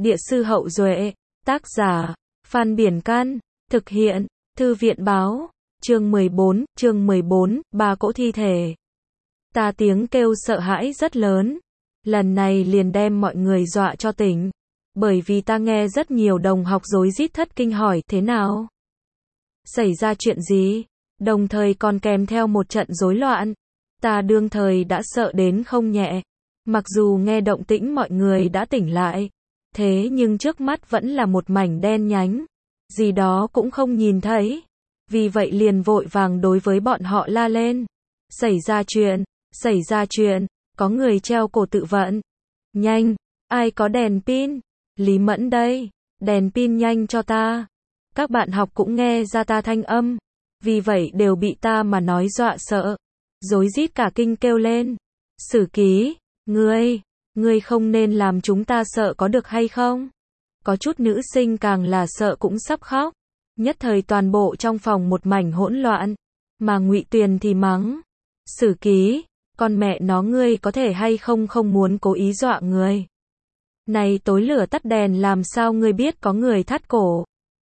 Địa sư Hậu Duệ, tác giả, Phan Biển Can, thực hiện, Thư viện báo, chương 14, ba cỗ thi thể. Ta tiếng kêu sợ hãi rất lớn, lần này liền đem mọi người dọa cho tỉnh, bởi vì ta nghe rất nhiều đồng học rối rít thất kinh hỏi thế nào? Xảy ra chuyện gì? Đồng thời còn kèm theo một trận rối loạn. Ta đương thời đã sợ đến không nhẹ. Mặc dù nghe động tĩnh mọi người đã tỉnh lại, thế nhưng trước mắt vẫn là một mảnh đen nhánh, gì đó cũng không nhìn thấy. Vì vậy liền vội vàng đối với bọn họ la lên. Xảy ra chuyện, có người treo cổ tự vận. Nhanh, ai có đèn pin? Lý Mẫn đây, đèn pin nhanh cho ta. Các bạn học cũng nghe ra ta thanh âm, vì vậy đều bị ta mà nói dọa sợ, rối rít cả kinh kêu lên. Sử Ký, ngươi không nên làm chúng ta sợ có được hay không? Có chút nữ sinh càng là sợ cũng sắp khóc. Nhất thời toàn bộ trong phòng một mảnh hỗn loạn, mà Ngụy Tuyền thì mắng. Sử Ký, con mẹ nó ngươi có thể hay không muốn cố ý dọa người. Này tối lửa tắt đèn làm sao ngươi biết có người thắt cổ.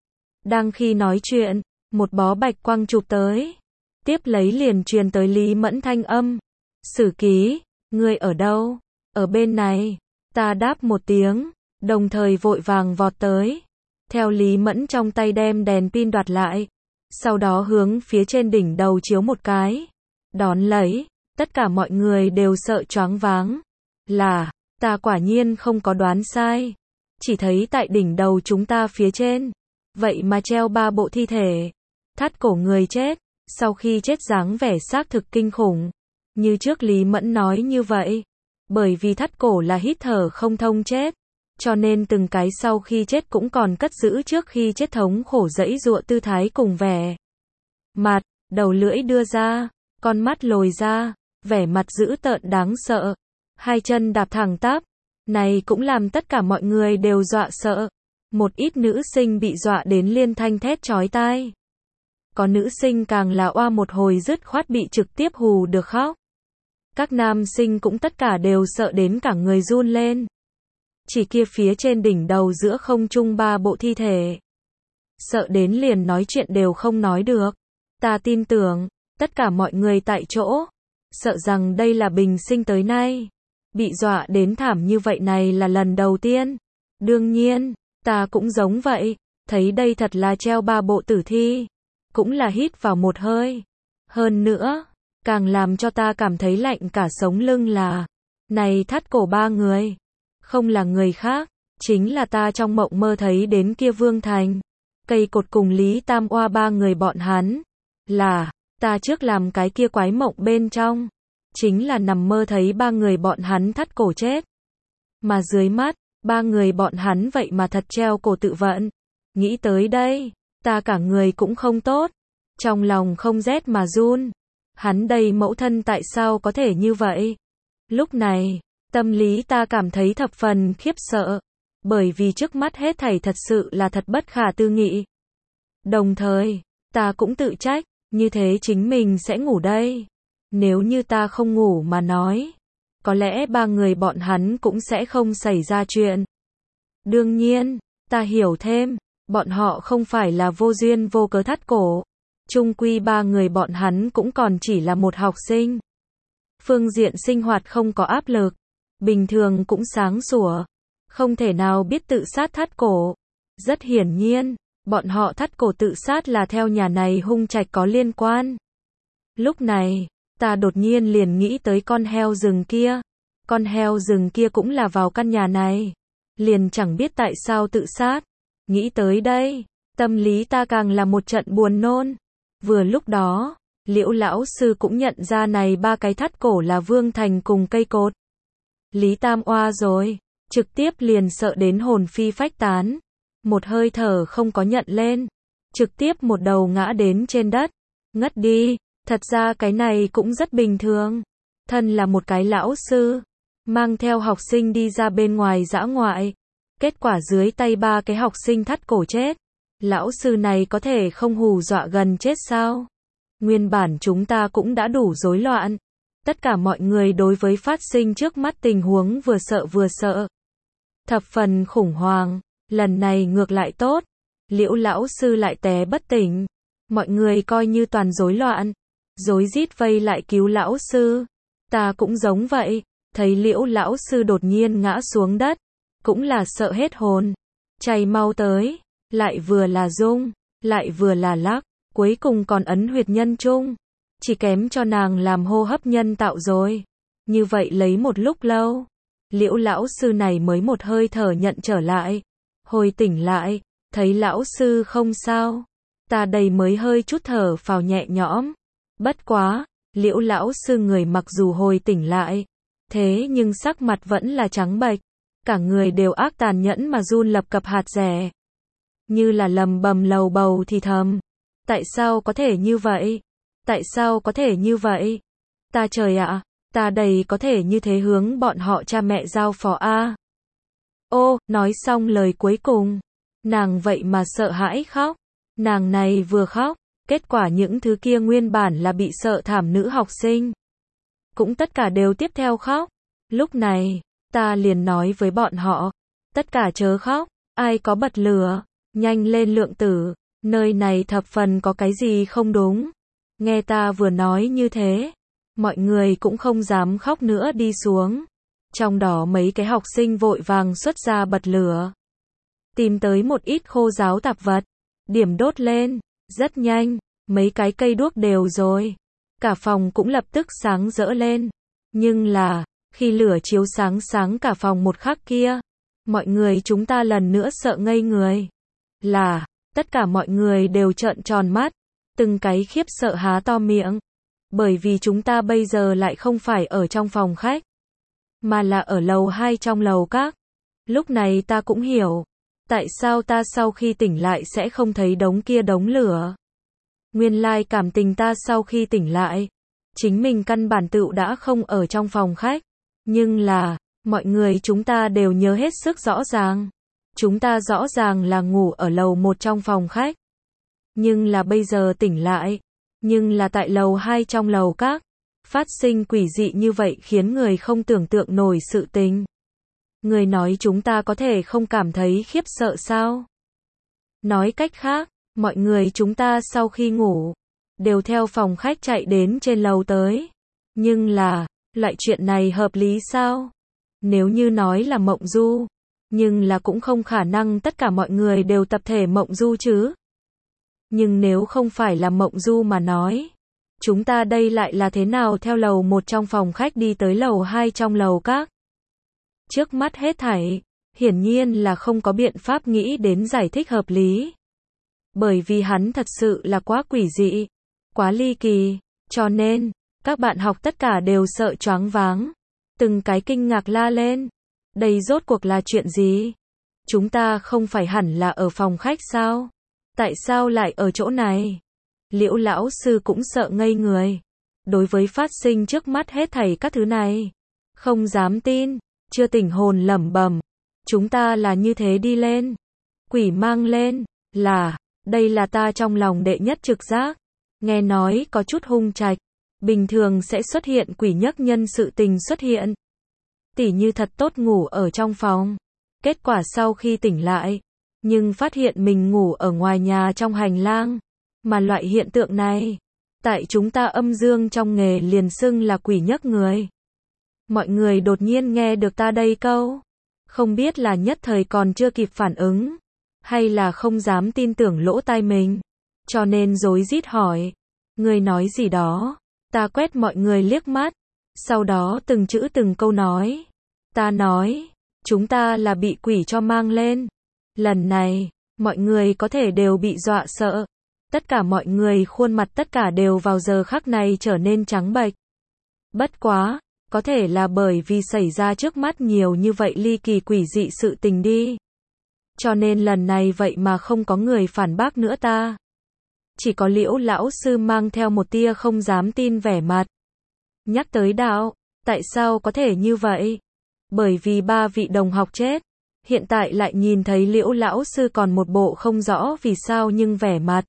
Đang khi nói chuyện, một bó bạch quang chụp tới. Tiếp lấy liền truyền tới Lý Mẫn thanh âm. Sử Ký, ngươi ở đâu? Ở bên này. Ta đáp một tiếng, đồng thời vội vàng vọt tới. Theo Lý Mẫn trong tay đem đèn pin đoạt lại. Sau đó hướng phía trên đỉnh đầu chiếu một cái. Đón lấy, tất cả mọi người đều sợ choáng váng. Là, ta quả nhiên không có đoán sai. Chỉ thấy tại đỉnh đầu chúng ta phía trên, vậy mà treo 3 bộ thi thể. Thắt cổ người chết, sau khi chết dáng vẻ xác thực kinh khủng. Như trước Lý Mẫn nói như vậy. Bởi vì thắt cổ là hít thở không thông chết, cho nên từng cái sau khi chết cũng còn cất giữ trước khi chết thống khổ giãy giụa tư thái cùng vẻ mặt, đầu lưỡi đưa ra, con mắt lồi ra, vẻ mặt dữ tợn đáng sợ, hai chân đạp thẳng tắp. Này cũng làm tất cả mọi người đều dọa sợ. Một ít nữ sinh bị dọa đến liên thanh thét chói tai. Có nữ sinh càng là oa một hồi dứt khoát bị trực tiếp hù được khóc. Các nam sinh cũng tất cả đều sợ đến cả người run lên. Chỉ kia phía trên đỉnh đầu giữa không trung 3 bộ thi thể. Sợ đến liền nói chuyện đều không nói được. Ta tin tưởng, tất cả mọi người tại chỗ, sợ rằng đây là bình sinh tới nay. Bị dọa đến thảm như vậy này là lần đầu tiên. Đương nhiên, ta cũng giống vậy, thấy đây thật là treo 3 bộ tử thi. Cũng là hít vào một hơi. Hơn nữa, càng làm cho ta cảm thấy lạnh cả sống lưng là, này thắt cổ 3 người. Không là người khác, chính là ta trong mộng mơ thấy đến kia Vương Thành, Cây Cột cùng Lý Tam Oa 3 người bọn hắn. Là, ta trước làm cái kia quái mộng bên trong, chính là nằm mơ thấy 3 người bọn hắn thắt cổ chết. Mà dưới mắt, 3 người bọn hắn vậy mà thật treo cổ tự vận. Nghĩ tới đây, ta cả người cũng không tốt, trong lòng không rét mà run. Hắn đây mẫu thân tại sao có thể như vậy? Lúc này, tâm lý ta cảm thấy thập phần khiếp sợ, bởi vì trước mắt hết thảy thật sự là thật bất khả tư nghị. Đồng thời, ta cũng tự trách, như thế chính mình sẽ ngủ đây. Nếu như ta không ngủ mà nói, có lẽ 3 người bọn hắn cũng sẽ không xảy ra chuyện. Đương nhiên, ta hiểu thêm, bọn họ không phải là vô duyên vô cớ thắt cổ. Chung quy 3 người bọn hắn cũng còn chỉ là một học sinh. Phương diện sinh hoạt không có áp lực, bình thường cũng sáng sủa, không thể nào biết tự sát thắt cổ. Rất hiển nhiên, bọn họ thắt cổ tự sát là theo nhà này hung trạch có liên quan. Lúc này, ta đột nhiên liền nghĩ tới con heo rừng kia. Con heo rừng kia cũng là vào căn nhà này, liền chẳng biết tại sao tự sát. Nghĩ tới đây, tâm lý ta càng là một trận buồn nôn. Vừa lúc đó, Liễu lão sư cũng nhận ra này 3 cái thắt cổ là Vương Thành cùng Cây Cột. Lý Tam Oa rồi, trực tiếp liền sợ đến hồn phi phách tán, một hơi thở không có nhận lên, trực tiếp một đầu ngã đến trên đất, ngất đi. Thật ra cái này cũng rất bình thường. Thân là một cái lão sư, mang theo học sinh đi ra bên ngoài dã ngoại, kết quả dưới tay 3 cái học sinh thắt cổ chết. Lão sư này có thể không hù dọa gần chết sao? Nguyên bản chúng ta cũng đã đủ rối loạn. Tất cả mọi người đối với phát sinh trước mắt tình huống vừa sợ vừa sợ. thập phần khủng hoảng. Lần này ngược lại tốt, Liễu lão sư lại té bất tỉnh. Mọi người coi như toàn rối loạn, rối rít vây lại cứu lão sư. Ta cũng giống vậy, thấy Liễu lão sư đột nhiên ngã xuống đất, cũng là sợ hết hồn. Chạy mau tới, lại vừa là rung, lại vừa là lắc, cuối cùng còn ấn huyệt nhân trung. Chỉ kém cho nàng làm hô hấp nhân tạo rồi. Như vậy lấy một lúc lâu, Liễu lão sư này mới một hơi thở nhận trở lại. Hồi tỉnh lại, thấy lão sư không sao, ta đây mới hơi chút thở phào nhẹ nhõm. Bất quá, Liễu lão sư người mặc dù hồi tỉnh lại, thế nhưng sắc mặt vẫn là trắng bệch, cả người đều ác tàn nhẫn mà run lập cập hạt rẻ. Như là lầm bầm lầu bầu thì thầm. Tại sao có thể như vậy? Tại sao có thể như vậy? Ta trời ạ, ta đầy có thể như thế hướng bọn họ cha mẹ giao phó a. Ô, nói xong lời cuối cùng, nàng vậy mà sợ hãi khóc. Nàng này vừa khóc, kết quả những thứ kia nguyên bản là bị sợ thảm nữ học sinh, cũng tất cả đều tiếp theo khóc. Lúc này, ta liền nói với bọn họ, tất cả chớ khóc, ai có bật lửa, nhanh lên lượng tử, nơi này thập phần có cái gì không đúng. Nghe ta vừa nói như thế, mọi người cũng không dám khóc nữa đi xuống. Trong đó mấy cái học sinh vội vàng xuất ra bật lửa, tìm tới một ít khô ráo tạp vật, điểm đốt lên, rất nhanh, mấy cái cây đuốc đều rồi. Cả phòng cũng lập tức sáng rỡ lên. Nhưng là, khi lửa chiếu sáng cả phòng một khắc kia, mọi người chúng ta lần nữa sợ ngây người. Là, tất cả mọi người đều trợn tròn mắt, từng cái khiếp sợ há to miệng. Bởi vì chúng ta bây giờ lại không phải ở trong phòng khách, mà là ở lầu 2 trong lầu các. Lúc này ta cũng hiểu, tại sao ta sau khi tỉnh lại sẽ không thấy đống lửa. Nguyên lai cảm tình ta sau khi tỉnh lại, chính mình căn bản tựu đã không ở trong phòng khách. Nhưng là, mọi người chúng ta đều nhớ hết sức rõ ràng. Chúng ta rõ ràng là ngủ ở lầu 1 trong phòng khách. Nhưng là bây giờ tỉnh lại. Nhưng là tại lầu 2 trong lầu các. Phát sinh quỷ dị như vậy khiến người không tưởng tượng nổi sự tình. Người nói chúng ta có thể không cảm thấy khiếp sợ sao? Nói cách khác, mọi người chúng ta sau khi ngủ, đều theo phòng khách chạy đến trên lầu tới. Nhưng là, loại chuyện này hợp lý sao? Nếu như nói là mộng du, nhưng là cũng không khả năng tất cả mọi người đều tập thể mộng du chứ. Nhưng nếu không phải là mộng du mà nói, chúng ta đây lại là thế nào theo lầu 1 trong phòng khách đi tới lầu 2 trong lầu các? Trước mắt hết thảy, hiển nhiên là không có biện pháp nghĩ đến giải thích hợp lý. Bởi vì hắn thật sự là quá quỷ dị, quá ly kỳ, cho nên, các bạn học tất cả đều sợ choáng váng. Từng cái kinh ngạc la lên. Đây rốt cuộc là chuyện gì? Chúng ta không phải hẳn là ở phòng khách sao? Tại sao lại ở chỗ này? Liễu lão sư cũng sợ ngây người. Đối với phát sinh trước mắt hết thảy các thứ này, không dám tin, chưa tỉnh hồn lẩm bẩm. Chúng ta là như thế đi lên. Quỷ mang lên, là, đây là ta trong lòng đệ nhất trực giác. Nghe nói có chút hung trạch, bình thường sẽ xuất hiện quỷ nhắc nhân sự tình xuất hiện. Tỉ như thật tốt ngủ ở trong phòng. Kết quả sau khi tỉnh lại, nhưng phát hiện mình ngủ ở ngoài nhà trong hành lang. Mà loại hiện tượng này, tại chúng ta âm dương trong nghề liền xưng là quỷ nhắc người. Mọi người đột nhiên nghe được ta đây câu, không biết là nhất thời còn chưa kịp phản ứng, hay là không dám tin tưởng lỗ tai mình, cho nên rối rít hỏi, người nói gì đó? Ta quét mọi người liếc mắt, sau đó từng chữ từng câu nói. Ta nói, chúng ta là bị quỷ cho mang lên. Lần này, mọi người có thể đều bị dọa sợ. Tất cả mọi người khuôn mặt tất cả đều vào giờ khắc này trở nên trắng bệch. Bất quá, có thể là bởi vì xảy ra trước mắt nhiều như vậy ly kỳ quỷ dị sự tình đi. Cho nên lần này vậy mà không có người phản bác nữa ta. Chỉ có Liễu lão sư mang theo một tia không dám tin vẻ mặt. Nhắc tới đạo, tại sao có thể như vậy? Bởi vì 3 vị đồng học chết. Hiện tại lại nhìn thấy Liễu lão sư còn một bộ không rõ vì sao nhưng vẻ mặt.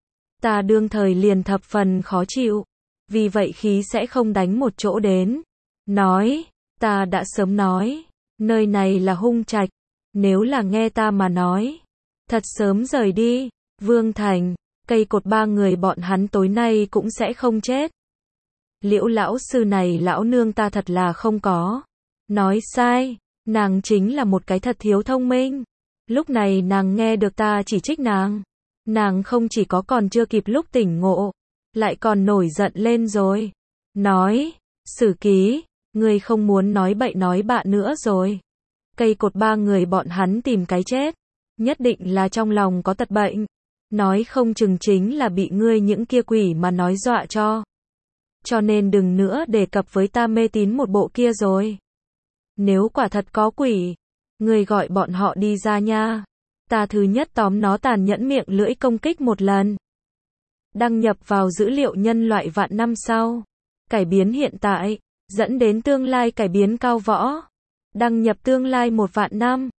Ta đương thời liền thập phần khó chịu. Vì vậy khí sẽ không đánh một chỗ đến. Nói, ta đã sớm nói, nơi này là hung trạch. Nếu là nghe ta mà nói, thật sớm rời đi, Vương Thành, cây cột ba người bọn hắn tối nay cũng sẽ không chết. Liễu lão sư này lão nương ta thật là không có. Nói sai, nàng chính là một cái thật thiếu thông minh. Lúc này nàng nghe được ta chỉ trích nàng. Nàng không chỉ có còn chưa kịp lúc tỉnh ngộ, lại còn nổi giận lên rồi. Nói, Sử Ký, ngươi không muốn nói bậy nói bạ nữa rồi. Cây cột ba người bọn hắn tìm cái chết. Nhất định là trong lòng có tật bệnh. Nói không chừng chính là bị ngươi những kia quỷ mà nói dọa cho. Cho nên đừng nữa đề cập với ta mê tín một bộ kia rồi. Nếu quả thật có quỷ, ngươi gọi bọn họ đi ra nha. Ta thứ nhất tóm nó tàn nhẫn miệng lưỡi công kích một lần. Đăng nhập vào dữ liệu nhân loại vạn năm sau. Cải biến hiện tại, dẫn đến tương lai cải biến cao võ. Đăng nhập tương lai 1 vạn năm.